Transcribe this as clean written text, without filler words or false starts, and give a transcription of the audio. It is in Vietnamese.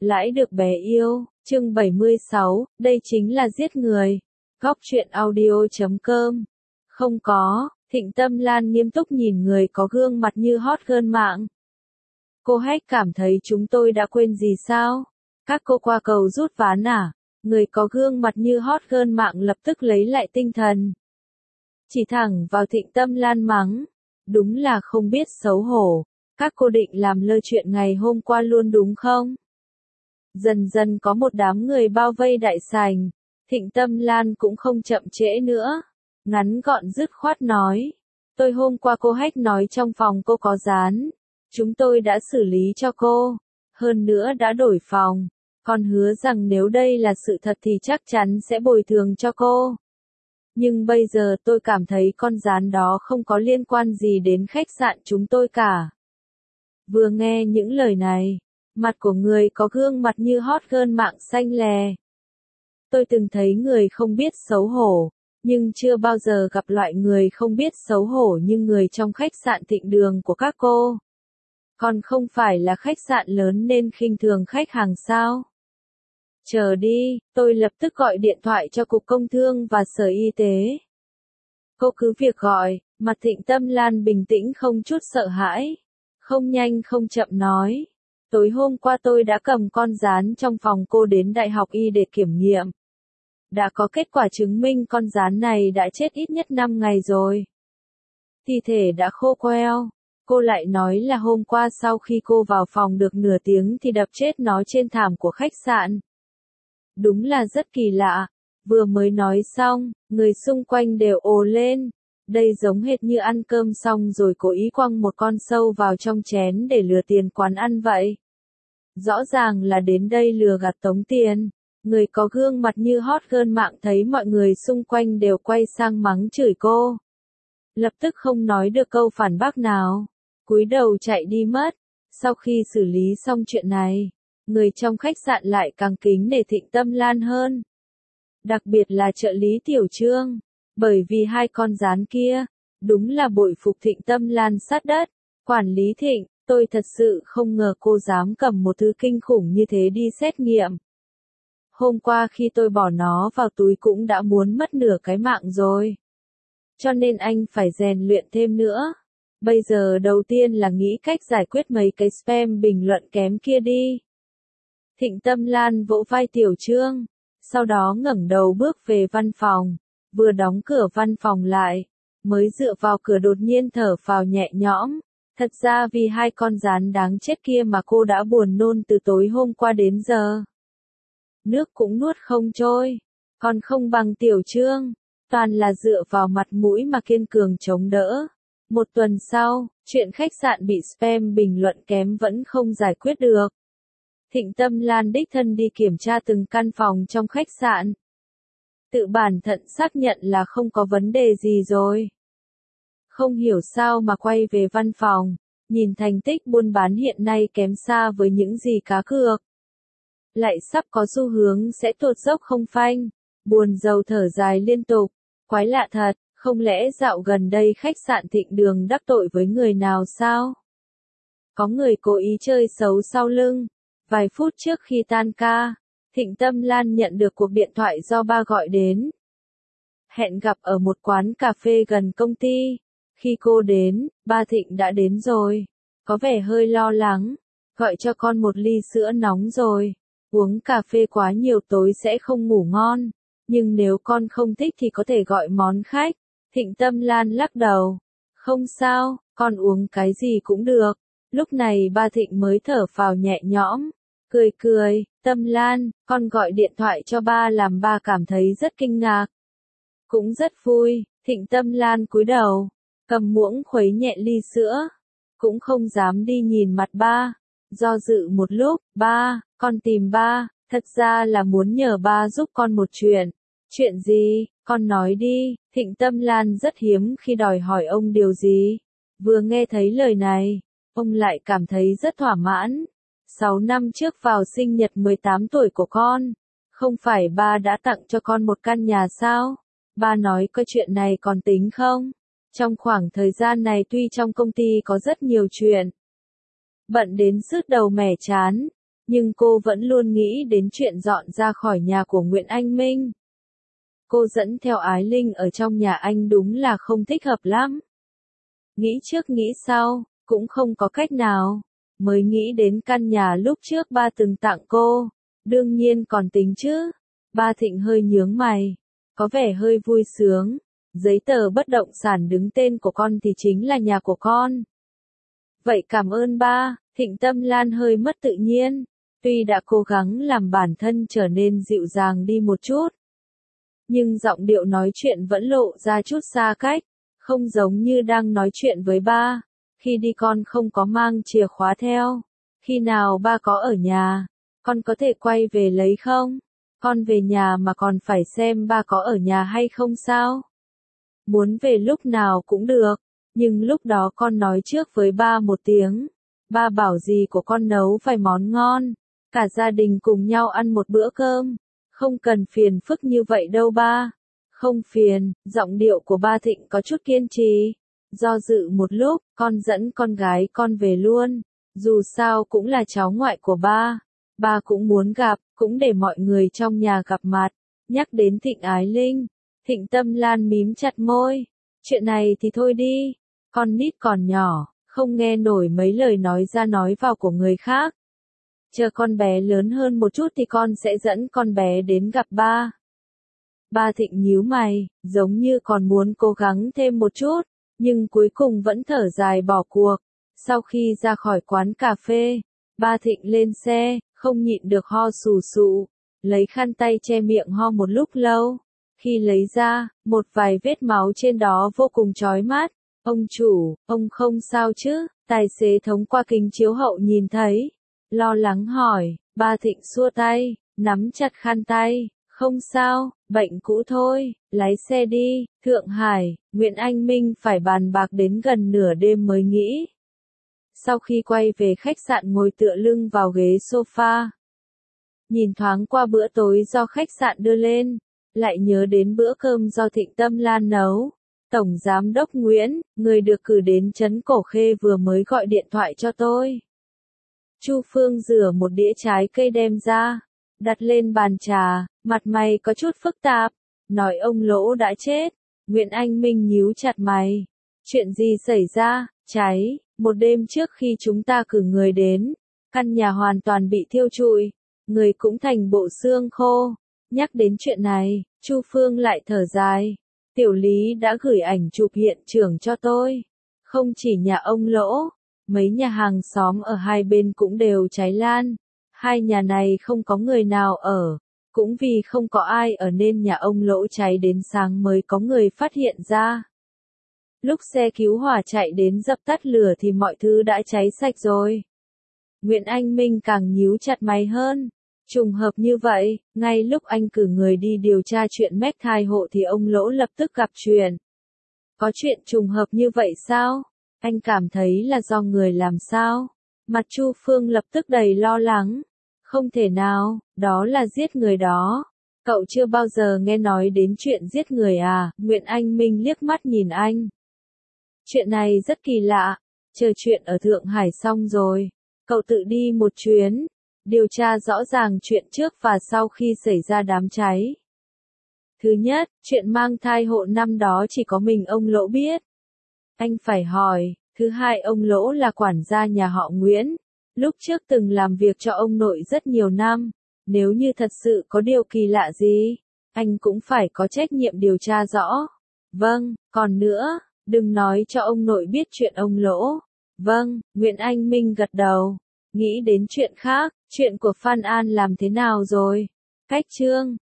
Lãi được bé yêu, chương 76, đây chính là giết người. Góc truyện audio.com. Không có, Thịnh Tâm Lan nghiêm túc nhìn người có gương mặt như hot girl mạng. Cô Hách cảm thấy chúng tôi đã quên gì sao? Các cô qua cầu rút ván à? Người có gương mặt như hot girl mạng lập tức lấy lại tinh thần. Chỉ thẳng vào Thịnh Tâm Lan mắng. Đúng là không biết xấu hổ. Các cô định làm lơ chuyện ngày hôm qua luôn đúng không? Dần dần có một đám người bao vây đại sảnh. Thịnh Tâm Lan cũng không chậm trễ nữa. Ngắn gọn dứt khoát nói. Tôi hôm qua cô Hách nói trong phòng cô có dán. Chúng tôi đã xử lý cho cô. Hơn nữa đã đổi phòng. Còn hứa rằng nếu đây là sự thật thì chắc chắn sẽ bồi thường cho cô. Nhưng bây giờ tôi cảm thấy con dán đó không có liên quan gì đến khách sạn chúng tôi cả. Vừa nghe những lời này, mặt của người có gương mặt như hot girl mạng xanh lè. Tôi từng thấy người không biết xấu hổ, nhưng chưa bao giờ gặp loại người không biết xấu hổ như người trong khách sạn Thịnh Đường của các cô. Còn không phải là khách sạn lớn nên khinh thường khách hàng sao? Chờ đi, tôi lập tức gọi điện thoại cho Cục Công Thương và Sở Y tế. Cô cứ việc gọi, mặt Thịnh Tâm Lan bình tĩnh không chút sợ hãi. Không nhanh không chậm nói. Tối hôm qua tôi đã cầm con dán trong phòng cô đến Đại học Y để kiểm nghiệm. Đã có kết quả chứng minh con dán này đã chết ít nhất 5 ngày rồi. Thi thể đã khô queo. Cô lại nói là hôm qua sau khi cô vào phòng được nửa tiếng thì đập chết nó trên thảm của khách sạn. Đúng là rất kỳ lạ. Vừa mới nói xong, người xung quanh đều ồ lên. Đây giống hệt như ăn cơm xong rồi cố ý quăng một con sâu vào trong chén để lừa tiền quán ăn vậy. Rõ ràng là đến đây lừa gạt tống tiền. Người có gương mặt như hot girl mạng thấy mọi người xung quanh đều quay sang mắng chửi cô. Lập tức không nói được câu phản bác nào. Cúi đầu chạy đi mất. Sau khi xử lý xong chuyện này, người trong khách sạn lại càng kính nể Thịnh Tâm Lan hơn. Đặc biệt là trợ lý Tiểu Trương. Bởi vì hai con dán kia, đúng là bội phục Thịnh Tâm Lan sát đất. Quản lý Thịnh, tôi thật sự không ngờ cô dám cầm một thứ kinh khủng như thế đi xét nghiệm. Hôm qua khi tôi bỏ nó vào túi cũng đã muốn mất nửa cái mạng rồi. Cho nên anh phải rèn luyện thêm nữa. Bây giờ đầu tiên là nghĩ cách giải quyết mấy cái spam bình luận kém kia đi. Thịnh Tâm Lan vỗ vai Tiểu Trương, sau đó ngẩng đầu bước về văn phòng. Vừa đóng cửa văn phòng lại, mới dựa vào cửa đột nhiên thở phào nhẹ nhõm. Thật ra vì hai con dán đáng chết kia mà cô đã buồn nôn từ tối hôm qua đến giờ. Nước cũng nuốt không trôi, còn không bằng Tiểu Trương, toàn là dựa vào mặt mũi mà kiên cường chống đỡ. Một tuần sau, chuyện khách sạn bị spam bình luận kém vẫn không giải quyết được. Thịnh Tâm Lan đích thân đi kiểm tra từng căn phòng trong khách sạn. Tự bản thân xác nhận là không có vấn đề gì rồi. Không hiểu sao mà quay về văn phòng, nhìn thành tích buôn bán hiện nay kém xa với những gì cá cược. Lại sắp có xu hướng sẽ tụt dốc không phanh, buồn rầu thở dài liên tục. Quái lạ thật, không lẽ dạo gần đây khách sạn Thịnh Đường đắc tội với người nào sao? Có người cố ý chơi xấu sau lưng. Vài phút trước khi tan ca, Thịnh Tâm Lan nhận được cuộc điện thoại do ba gọi đến. Hẹn gặp ở một quán cà phê gần công ty. Khi cô đến, ba Thịnh đã đến rồi. Có vẻ hơi lo lắng. Gọi cho con một ly sữa nóng rồi. Uống cà phê quá nhiều tối sẽ không ngủ ngon. Nhưng nếu con không thích thì có thể gọi món khách. Thịnh Tâm Lan lắc đầu. Không sao, con uống cái gì cũng được. Lúc này ba Thịnh mới thở phào nhẹ nhõm. Cười cười, Tâm Lan, con gọi điện thoại cho ba làm ba cảm thấy rất kinh ngạc. Cũng rất vui, Thịnh Tâm Lan cúi đầu, cầm muỗng khuấy nhẹ ly sữa. Cũng không dám đi nhìn mặt ba. Do dự một lúc, ba, con tìm ba, thật ra là muốn nhờ ba giúp con một chuyện. Chuyện gì, con nói đi, Thịnh Tâm Lan rất hiếm khi đòi hỏi ông điều gì. Vừa nghe thấy lời này, ông lại cảm thấy rất thỏa mãn. 6 năm trước vào sinh nhật 18 tuổi của con, không phải ba đã tặng cho con một căn nhà sao? Ba nói coi chuyện này còn tính không? Trong khoảng thời gian này tuy trong công ty có rất nhiều chuyện, bận đến sứt đầu mẻ trán, nhưng cô vẫn luôn nghĩ đến chuyện dọn ra khỏi nhà của Nguyễn Anh Minh. Cô dẫn theo Ái Linh ở trong nhà anh đúng là không thích hợp lắm. Nghĩ trước nghĩ sau, cũng không có cách nào. Mới nghĩ đến căn nhà lúc trước ba từng tặng cô. Đương nhiên còn tính chứ. Ba Thịnh hơi nhướng mày. Có vẻ hơi vui sướng. Giấy tờ bất động sản đứng tên của con thì chính là nhà của con. Vậy cảm ơn ba. Thịnh Tâm Lan hơi mất tự nhiên. Tuy đã cố gắng làm bản thân trở nên dịu dàng đi một chút, nhưng giọng điệu nói chuyện vẫn lộ ra chút xa cách, không giống như đang nói chuyện với ba. Khi đi con không có mang chìa khóa theo. Khi nào ba có ở nhà, con có thể quay về lấy không? Con về nhà mà còn phải xem ba có ở nhà hay không sao? Muốn về lúc nào cũng được, nhưng lúc đó con nói trước với ba một tiếng. Ba bảo gì của con nấu vài món ngon, cả gia đình cùng nhau ăn một bữa cơm. Không cần phiền phức như vậy đâu ba. Không phiền, giọng điệu của ba Thịnh có chút kiên trì. Do dự một lúc, con dẫn con gái con về luôn. Dù sao cũng là cháu ngoại của ba. Ba cũng muốn gặp, cũng để mọi người trong nhà gặp mặt. Nhắc đến Thịnh Ái Linh, Thịnh Tâm Lan mím chặt môi. Chuyện này thì thôi đi. Con nít còn nhỏ, không nghe nổi mấy lời nói ra nói vào của người khác. Chờ con bé lớn hơn một chút thì con sẽ dẫn con bé đến gặp ba. Ba Thịnh nhíu mày, giống như còn muốn cố gắng thêm một chút, nhưng cuối cùng vẫn thở dài bỏ cuộc. Sau khi ra khỏi quán cà phê, ba Thịnh lên xe, không nhịn được ho sù sụ, lấy khăn tay che miệng ho một lúc lâu. Khi lấy ra, một vài vết máu trên đó vô cùng chói mắt. Ông chủ, ông không sao chứ? Tài xế thông qua kính chiếu hậu nhìn thấy. Lo lắng hỏi, ba Thịnh xua tay, nắm chặt khăn tay, không sao, bệnh cũ thôi, lái xe đi. Thượng Hải, Nguyễn Anh Minh phải bàn bạc đến gần nửa đêm mới nghĩ. Sau khi quay về khách sạn ngồi tựa lưng vào ghế sofa, nhìn thoáng qua bữa tối do khách sạn đưa lên, lại nhớ đến bữa cơm do Thịnh Tâm Lan nấu. Tổng Giám đốc Nguyễn, người được cử đến trấn Cổ Khê vừa mới gọi điện thoại cho tôi. Chu Phương rửa một đĩa trái cây đem ra, đặt lên bàn trà, mặt mày có chút phức tạp, nói ông Lỗ đã chết. Nguyễn Anh Minh nhíu chặt mày. Chuyện gì xảy ra? Cháy, một đêm trước khi chúng ta cử người đến, căn nhà hoàn toàn bị thiêu trụi, người cũng thành bộ xương khô. Nhắc đến chuyện này, Chu Phương lại thở dài. Tiểu Lý đã gửi ảnh chụp hiện trường cho tôi. Không chỉ nhà ông Lỗ, mấy nhà hàng xóm ở hai bên cũng đều cháy lan. Hai nhà này không có người nào ở, cũng vì không có ai ở nên nhà ông Lỗ cháy đến sáng mới có người phát hiện ra. Lúc xe cứu hỏa chạy đến dập tắt lửa thì mọi thứ đã cháy sạch rồi. Nguyễn Anh Minh càng nhíu chặt mày hơn. Trùng hợp như vậy, ngay lúc anh cử người đi điều tra chuyện mách thai hộ thì ông Lỗ lập tức gặp chuyện. Có chuyện trùng hợp như vậy sao? Anh cảm thấy là do người làm sao? Mặt Chu Phương lập tức đầy lo lắng. Không thể nào, đó là giết người đó. Cậu chưa bao giờ nghe nói đến chuyện giết người à? Nguyễn Anh Minh liếc mắt nhìn anh. Chuyện này rất kỳ lạ. Chờ chuyện ở Thượng Hải xong rồi, cậu tự đi một chuyến, điều tra rõ ràng chuyện trước và sau khi xảy ra đám cháy. Thứ nhất, chuyện mang thai hộ năm đó chỉ có mình ông Lỗ biết. Anh phải hỏi. Thứ hai, ông Lỗ là quản gia nhà họ Nguyễn. Lúc trước từng làm việc cho ông nội rất nhiều năm. Nếu như thật sự có điều kỳ lạ gì, anh cũng phải có trách nhiệm điều tra rõ. Vâng, còn nữa, đừng nói cho ông nội biết chuyện ông Lỗ. Vâng, Nguyễn Anh Minh gật đầu. Nghĩ đến chuyện khác, chuyện của Phan An làm thế nào rồi? Cách chương